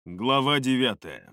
Глава 9.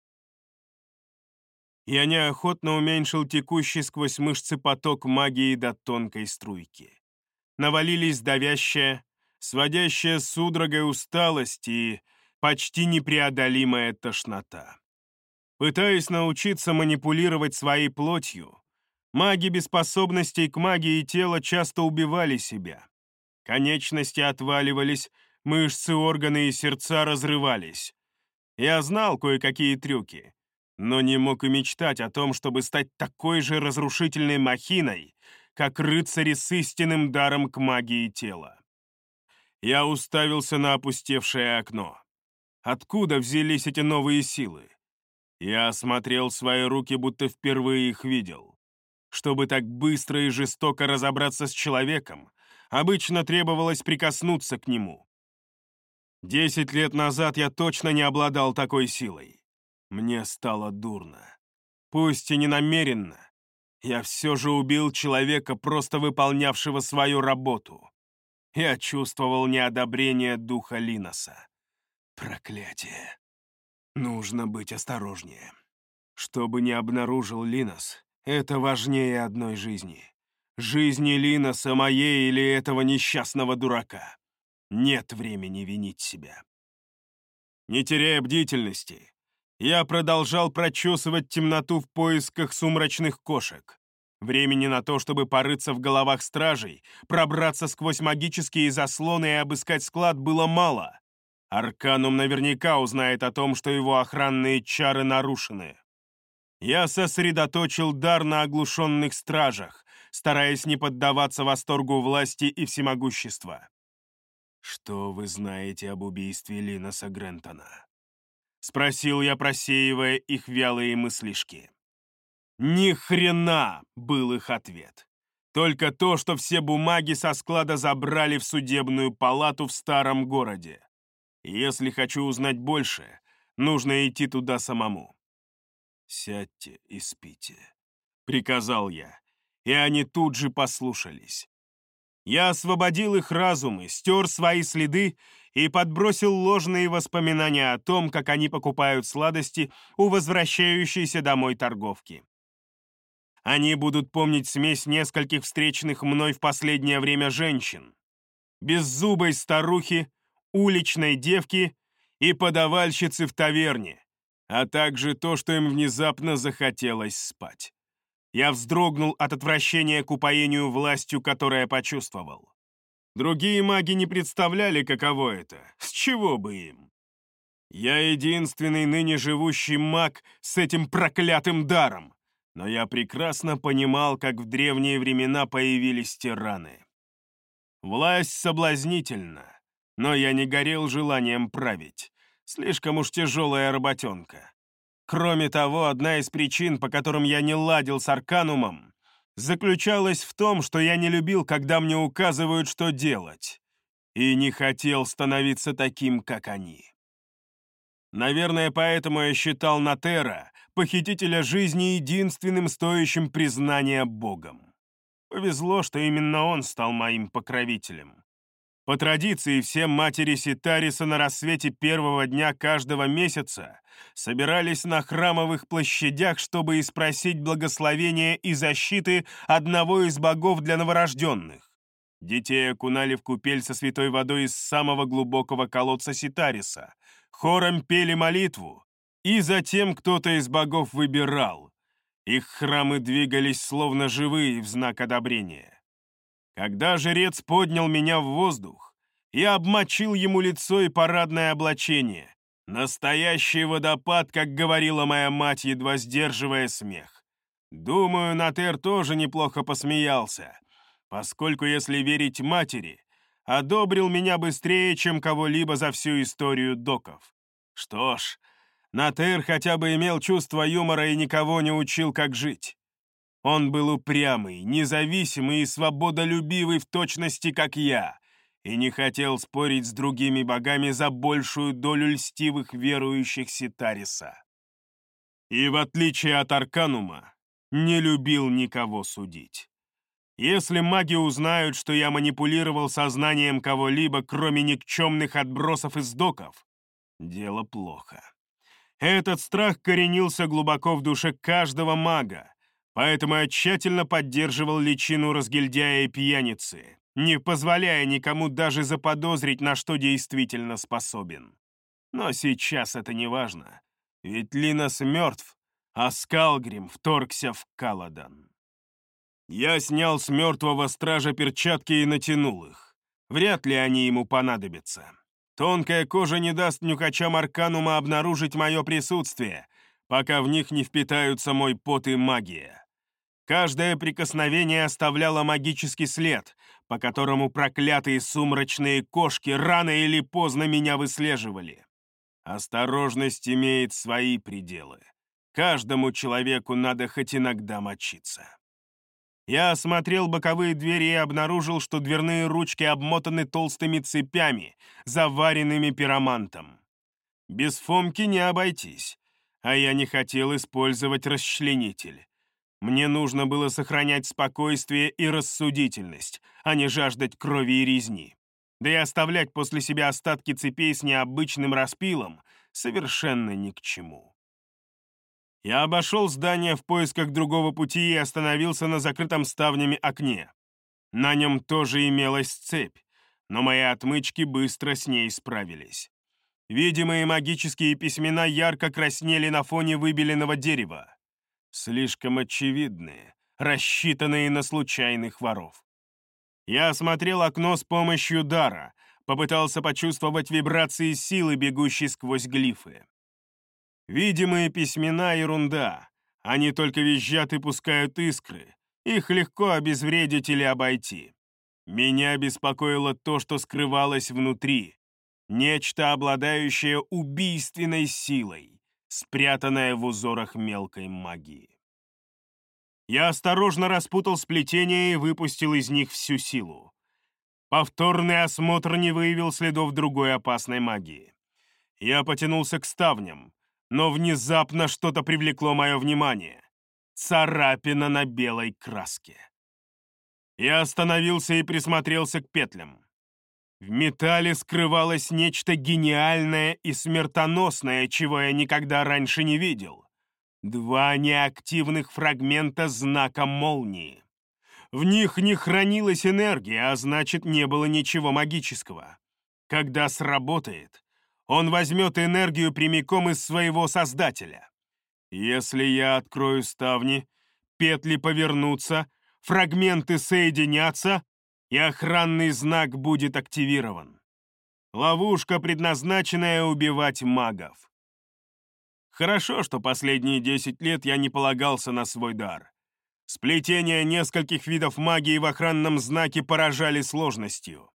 Я неохотно уменьшил текущий сквозь мышцы поток магии до тонкой струйки. Навалились давящая, сводящая с судорогой усталость и почти непреодолимая тошнота. Пытаясь научиться манипулировать своей плотью, маги без способностей к магии тела часто убивали себя. Конечности отваливались, мышцы, органы и сердца разрывались. Я знал кое-какие трюки, но не мог и мечтать о том, чтобы стать такой же разрушительной махиной, как рыцари с истинным даром к магии тела. Я уставился на опустевшее окно. Откуда взялись эти новые силы? Я осмотрел свои руки, будто впервые их видел. Чтобы так быстро и жестоко разобраться с человеком, обычно требовалось прикоснуться к нему. 10 лет назад я точно не обладал такой силой. Мне стало дурно. Пусть и не намеренно, я все же убил человека, просто выполнявшего свою работу. Я чувствовал неодобрение духа Линоса. Проклятие. Нужно быть осторожнее. Что бы ни обнаружил Линос, это важнее одной жизни. Жизни Линоса, моей или этого несчастного дурака. Нет времени винить себя. Не теряя бдительности, я продолжал прочесывать темноту в поисках сумрачных кошек. Времени на то, чтобы порыться в головах стражей, пробраться сквозь магические заслоны и обыскать склад, было мало. Арканум наверняка узнает о том, что его охранные чары нарушены. Я сосредоточил дар на оглушенных стражах, стараясь не поддаваться восторгу власти и всемогущества. «Что вы знаете об убийстве Линоса Грентона?» — спросил я, просеивая их вялые мыслишки. «Ни хрена!» — был их ответ. Только то, что все бумаги со склада забрали в судебную палату в старом городе. Если хочу узнать больше, нужно идти туда самому. «Сядьте и спите», — приказал я, и они тут же послушались. Я освободил их разумы, стер свои следы и подбросил ложные воспоминания о том, как они покупают сладости у возвращающейся домой торговки. Они будут помнить смесь нескольких встреченных мной в последнее время женщин. Беззубой старухи, уличной девки и подавальщицы в таверне, а также то, что им внезапно захотелось спать. Я вздрогнул от отвращения к упоению властью, которое почувствовал. Другие маги не представляли, каково это. С чего бы им? Я единственный ныне живущий маг с этим проклятым даром, но я прекрасно понимал, как в древние времена появились тираны. Власть соблазнительна, но я не горел желанием править. Слишком уж тяжелая работенка. Кроме того, одна из причин, по которым я не ладил с Арканумом, заключалась в том, что я не любил, когда мне указывают, что делать, и не хотел становиться таким, как они. Наверное, поэтому я считал Натера, похитителя жизни, единственным стоящим признания Богом. Повезло, что именно он стал моим покровителем. По традиции, все матери Ситариса на рассвете первого дня каждого месяца собирались на храмовых площадях, чтобы испросить благословения и защиты одного из богов для новорожденных. Детей окунали в купель со святой водой из самого глубокого колодца Ситариса, хором пели молитву, и затем кто-то из богов выбирал. Их храмы двигались словно живые в знак одобрения. Когда жрец поднял меня в воздух, я обмочил ему лицо и парадное облачение. Настоящий водопад, как говорила моя мать, едва сдерживая смех. Думаю, Натер тоже неплохо посмеялся, поскольку, если верить матери, одобрил меня быстрее, чем кого-либо за всю историю доков. Что ж, Натер хотя бы имел чувство юмора и никого не учил, как жить. Он был упрямый, независимый и свободолюбивый в точности, как я, и не хотел спорить с другими богами за большую долю льстивых верующих Ситариса. И, в отличие от Арканума, не любил никого судить. Если маги узнают, что я манипулировал сознанием кого-либо, кроме никчемных отбросов из доков, Дело плохо. Этот страх коренился глубоко в душе каждого мага, поэтому я тщательно поддерживал личину разгильдяя и пьяницы, не позволяя никому даже заподозрить, на что действительно способен. Но сейчас это не важно, ведь Линос мертв, а Скалгрим вторгся в Каладан. Я снял с мертвого стража перчатки и натянул их. Вряд ли они ему понадобятся. Тонкая кожа не даст нюхачам Арканума обнаружить мое присутствие, пока в них не впитаются мой пот и магия. Каждое прикосновение оставляло магический след, по которому проклятые сумрачные кошки рано или поздно меня выслеживали. Осторожность имеет свои пределы. Каждому человеку надо хоть иногда мочиться. Я осмотрел боковые двери и обнаружил, что дверные ручки обмотаны толстыми цепями, заваренными пиромантом. Без Фомки не обойтись, а я не хотел использовать расчленитель. Мне нужно было сохранять спокойствие и рассудительность, а не жаждать крови и резни. Да и оставлять после себя остатки цепей с необычным распилом совершенно ни к чему. Я обошел здание в поисках другого пути и остановился на закрытом ставнями окне. На нем тоже имелась цепь, но мои отмычки быстро с ней справились. Видимые магические письмена ярко краснели на фоне выбеленного дерева. Слишком очевидные, рассчитанные на случайных воров. Я осмотрел окно с помощью дара, попытался почувствовать вибрации силы, бегущей сквозь глифы. Видимые письмена — ерунда. Они только визжат и пускают искры. Их легко обезвредить или обойти. Меня беспокоило то, что скрывалось внутри. Нечто, обладающее убийственной силой, спрятанное в узорах мелкой магии. Я осторожно распутал сплетения и выпустил из них всю силу. Повторный осмотр не выявил следов другой опасной магии. Я потянулся к ставням, но внезапно что-то привлекло мое внимание. Царапина на белой краске. Я остановился и присмотрелся к петлям. В металле скрывалось нечто гениальное и смертоносное, чего я никогда раньше не видел. 2 неактивных фрагмента знака молнии. В них не хранилась энергия, а значит, не было ничего магического. Когда сработает, он возьмет энергию прямиком из своего создателя. Если я открою ставни, петли повернутся, фрагменты соединятся, и охранный знак будет активирован. Ловушка, предназначенная убивать магов. Хорошо, что последние 10 лет я не полагался на свой дар. Сплетение нескольких видов магии в охранном знаке поражали сложностью.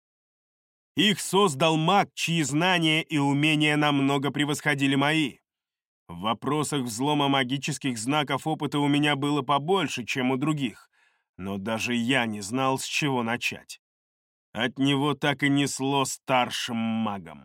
Их создал маг, чьи знания и умения намного превосходили мои. В вопросах взлома магических знаков опыта у меня было побольше, чем у других, но даже я не знал, с чего начать. От него так и несло старшим магом.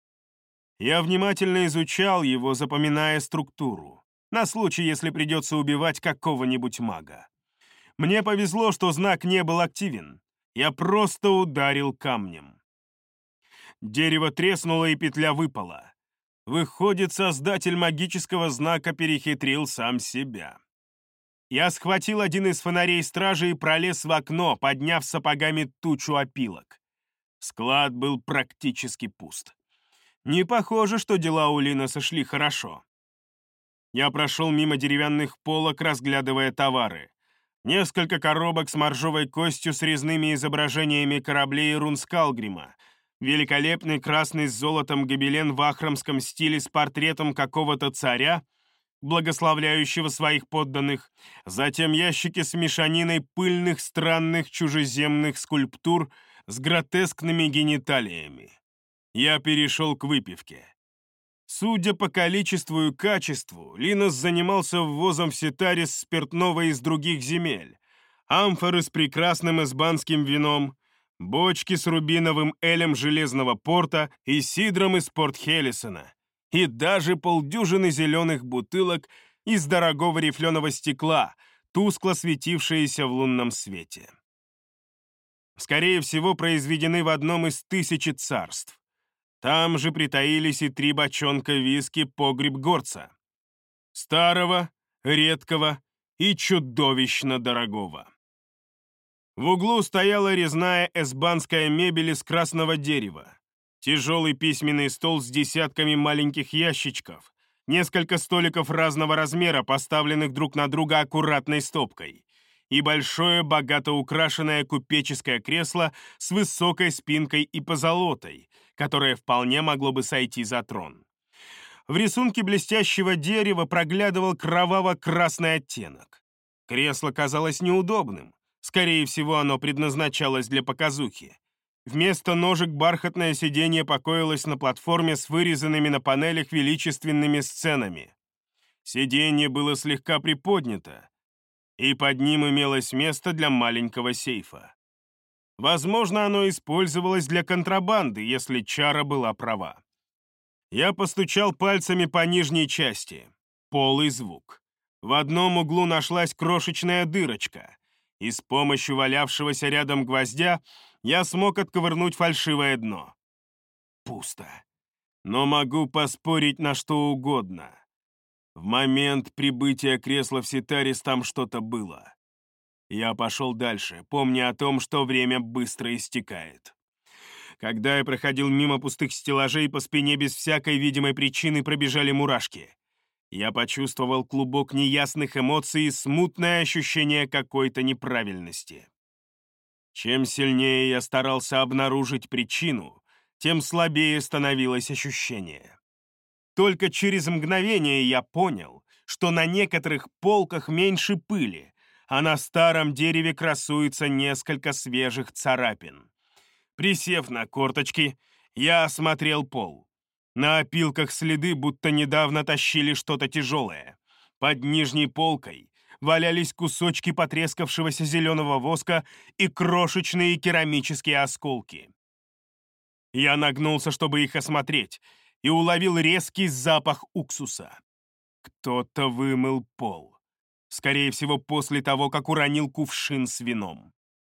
Я внимательно изучал его, запоминая структуру, на случай, если придется убивать какого-нибудь мага. Мне повезло, что знак не был активен. Я просто ударил камнем. Дерево треснуло, и петля выпала. Выходит, создатель магического знака перехитрил сам себя. Я схватил один из фонарей стражи и пролез в окно, подняв сапогами тучу опилок. Склад был практически пуст. Не похоже, что дела у Лина сошли хорошо. Я прошел мимо деревянных полок, разглядывая товары. Несколько коробок с моржовой костью с резными изображениями кораблей и рун Скалгрима, великолепный красный с золотом гобелен в ахромском стиле с портретом какого-то царя, благословляющего своих подданных, затем ящики с мешаниной пыльных странных чужеземных скульптур с гротескными гениталиями. Я перешел к выпивке. Судя по количеству и качеству, Линос занимался ввозом в Ситарис спиртного из других земель, амфоры с прекрасным испанским вином, бочки с рубиновым элем Железного порта и сидром из порт Хелисона, и даже полдюжины зеленых бутылок из дорогого рифленого стекла, тускло светившиеся в лунном свете. Скорее всего, произведены в одном из 1000 царств. Там же притаились и 3 бочонка виски «Погреб горца». Старого, редкого и чудовищно дорогого. В углу стояла резная эсбанская мебель из красного дерева, тяжелый письменный стол с десятками маленьких ящичков, несколько столиков разного размера, поставленных друг на друга аккуратной стопкой, и большое, богато украшенное купеческое кресло с высокой спинкой и позолотой, которое вполне могло бы сойти за трон. В рисунке блестящего дерева проглядывал кроваво-красный оттенок. Кресло казалось неудобным. Скорее всего, оно предназначалось для показухи. Вместо ножек бархатное сиденье покоилось на платформе с вырезанными на панелях величественными сценами. Сиденье было слегка приподнято, и под ним имелось место для маленького сейфа. Возможно, оно использовалось для контрабанды, если чара была права. Я постучал пальцами по нижней части. Полый звук. В одном углу нашлась крошечная дырочка, и с помощью валявшегося рядом гвоздя я смог отковырнуть фальшивое дно. Пусто. Но могу поспорить на что угодно. В момент прибытия кресла в Ситарис там что-то было. Я пошел дальше, помня о том, что время быстро истекает. Когда я проходил мимо пустых стеллажей, по спине без всякой видимой причины пробежали мурашки. Я почувствовал клубок неясных эмоций и смутное ощущение какой-то неправильности. Чем сильнее я старался обнаружить причину, тем слабее становилось ощущение. Только через мгновение я понял, что на некоторых полках меньше пыли, а на старом дереве красуется несколько свежих царапин. Присев на корточки, я осмотрел пол. На опилках следы, будто недавно тащили что-то тяжелое. Под нижней полкой валялись кусочки потрескавшегося зеленого воска и крошечные керамические осколки. Я нагнулся, чтобы их осмотреть, и уловил резкий запах уксуса. Кто-то вымыл пол. Скорее всего, после того, как уронил кувшин с вином.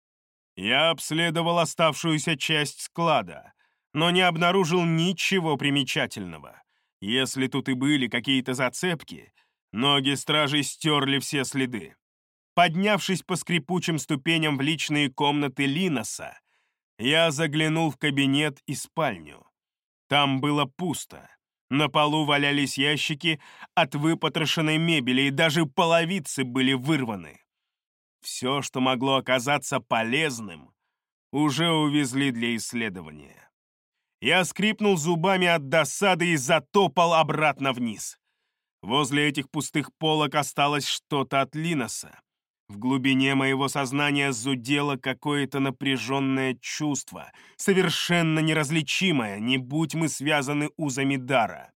Я обследовал оставшуюся часть склада, но не обнаружил ничего примечательного. Если тут и были какие-то зацепки, ноги стражей стерли все следы. Поднявшись по скрипучим ступеням в личные комнаты Линоса, я заглянул в кабинет и спальню. Там было пусто. На полу валялись ящики от выпотрошенной мебели, и даже половицы были вырваны. Все, что могло оказаться полезным, уже увезли для исследования. Я скрипнул зубами от досады и затопал обратно вниз. Возле этих пустых полок осталось что-то от Линоса. В глубине моего сознания зудело какое-то напряженное чувство, совершенно неразличимое, не будь мы связаны узами дара.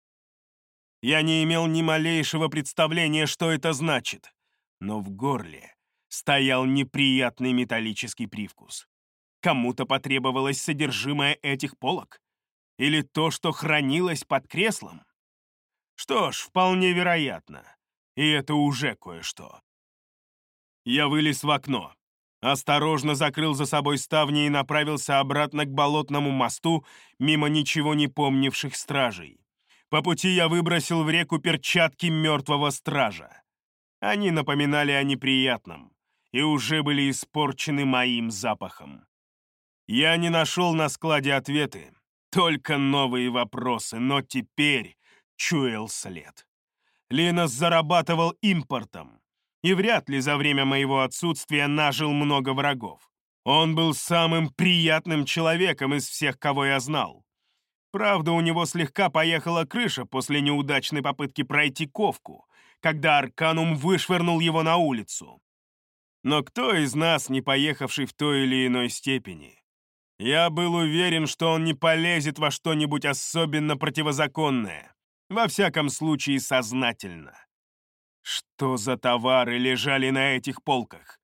Я не имел ни малейшего представления, что это значит, но в горле стоял неприятный металлический привкус. Кому-то потребовалось содержимое этих полок? Или то, что хранилось под креслом? Что ж, вполне вероятно. И это уже кое-что. Я вылез в окно, осторожно закрыл за собой ставни и направился обратно к болотному мосту мимо ничего не помнивших стражей. По пути я выбросил в реку перчатки мертвого стража. Они напоминали о неприятном и уже были испорчены моим запахом. Я не нашел на складе ответы, только новые вопросы, но теперь чуял след. Линос зарабатывал импортом и вряд ли за время моего отсутствия нажил много врагов. Он был самым приятным человеком из всех, кого я знал. Правда, у него слегка поехала крыша после неудачной попытки пройти ковку, когда Арканум вышвырнул его на улицу. Но кто из нас, не поехавший в той или иной степени? Я был уверен, что он не полезет во что-нибудь особенно противозаконное, во всяком случае сознательно. Что за товары лежали на этих полках?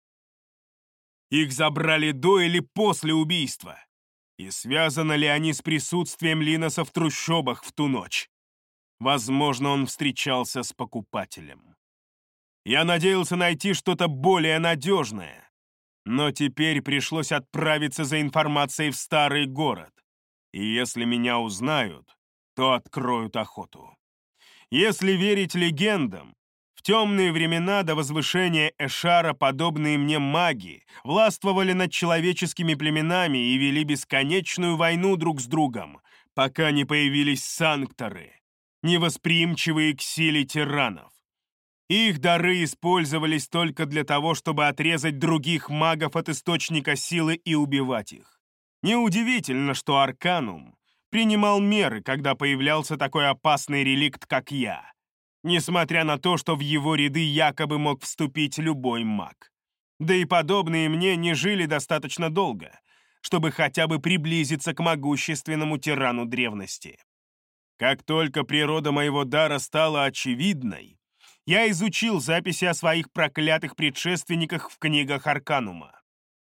Их забрали до или после убийства? И связаны ли они с присутствием Линоса в трущобах в ту ночь? Возможно, он встречался с покупателем. Я надеялся найти что-то более надежное, но теперь пришлось отправиться за информацией в старый город. И если меня узнают, то откроют охоту. Если верить легендам, в темные времена до возвышения Эшара подобные мне маги властвовали над человеческими племенами и вели бесконечную войну друг с другом, пока не появились санкторы, невосприимчивые к силе тиранов. Их дары использовались только для того, чтобы отрезать других магов от источника силы и убивать их. Неудивительно, что Арканум принимал меры, когда появлялся такой опасный реликт, как я, несмотря на то, что в его ряды якобы мог вступить любой маг. Да и подобные мне не жили достаточно долго, чтобы хотя бы приблизиться к могущественному тирану древности. Как только природа моего дара стала очевидной, я изучил записи о своих проклятых предшественниках в книгах Арканума.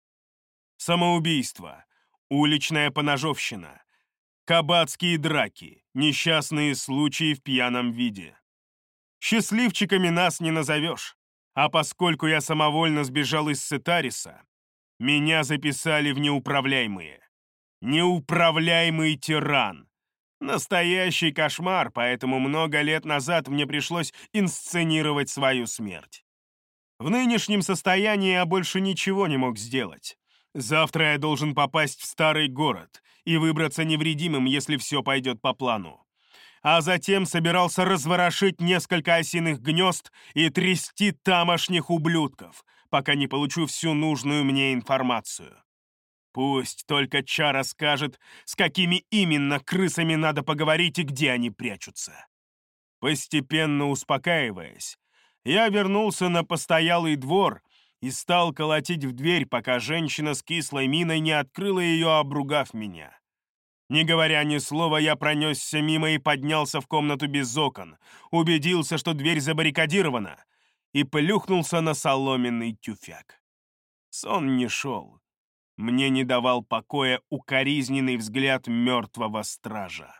Самоубийство, уличная поножовщина, кабацкие драки, несчастные случаи в пьяном виде. Счастливчиками нас не назовешь, а поскольку я самовольно сбежал из Сетариса, меня записали в неуправляемые. Неуправляемый тиран. Настоящий кошмар, поэтому много лет назад мне пришлось инсценировать свою смерть. В нынешнем состоянии я больше ничего не мог сделать. Завтра я должен попасть в старый город и выбраться невредимым, если все пойдет по плану. А затем собирался разворошить несколько осиных гнезд и трясти тамошних ублюдков, пока не получу всю нужную мне информацию. Пусть только Чара скажет, с какими именно крысами надо поговорить и где они прячутся. Постепенно успокаиваясь, я вернулся на постоялый двор и стал колотить в дверь, пока женщина с кислой миной не открыла ее, обругав меня. Не говоря ни слова, я пронесся мимо и поднялся в комнату без окон, убедился, что дверь забаррикадирована, и плюхнулся на соломенный тюфяк. Сон не шел. Мне не давал покоя укоризненный взгляд мертвого стража.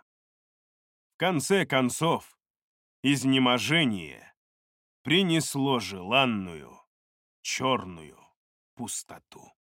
В конце концов, изнеможение принесло желанную черную пустоту.